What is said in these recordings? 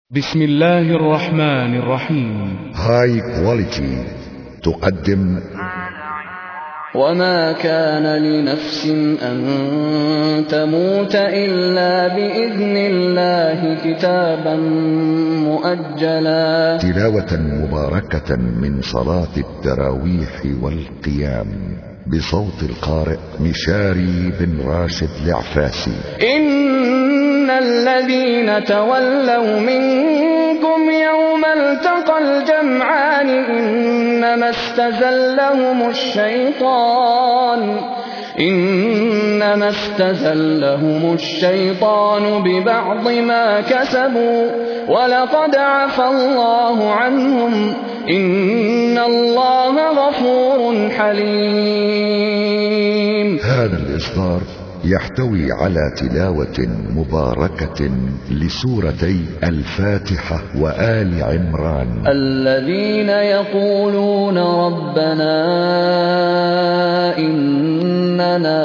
بسم الله الرحمن الرحيم. هاي كواليتي تقدم وما كان لنفس أن تموت إلا بإذن الله كتابا مؤجلا. تلاوة مباركة من صلاة التراويح والقيام بصوت القارئ مشاري بن راشد العفاسي. إن الذين تولوا منكم يوم التقى الجمعان إنما استزلهم الشيطان ببعض ما كسبوا ولقد عفى الله عنهم إن الله غفور حليم. هذا الإصدار يحتوي على تلاوة مباركة لسورتي الفاتحة وآل عمران. الذين يقولون ربنا إننا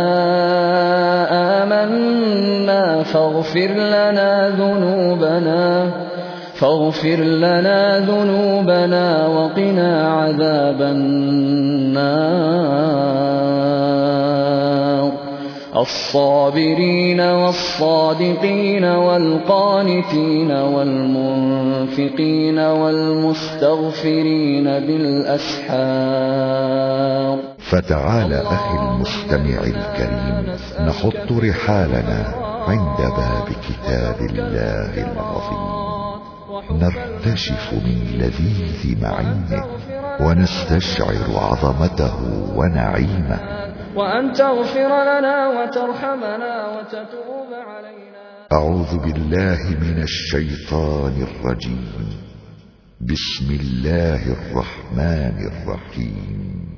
آمنا فاغفر لنا ذنوبنا وقنا عذاب النار. الصابرين والصادقين والقانتين والمنفقين والمستغفرين بالأسحار. فتعال أخي المستمع الكريم نحط رحالنا عند باب كتاب الله العظيم، نرتشف من لذيذ معينه ونستشعر عظمته ونعيمه، وأن تغفر لنا وترحمنا وتتوب علينا. أعوذ بالله من الشيطان الرجيم. بسم الله الرحمن الرحيم.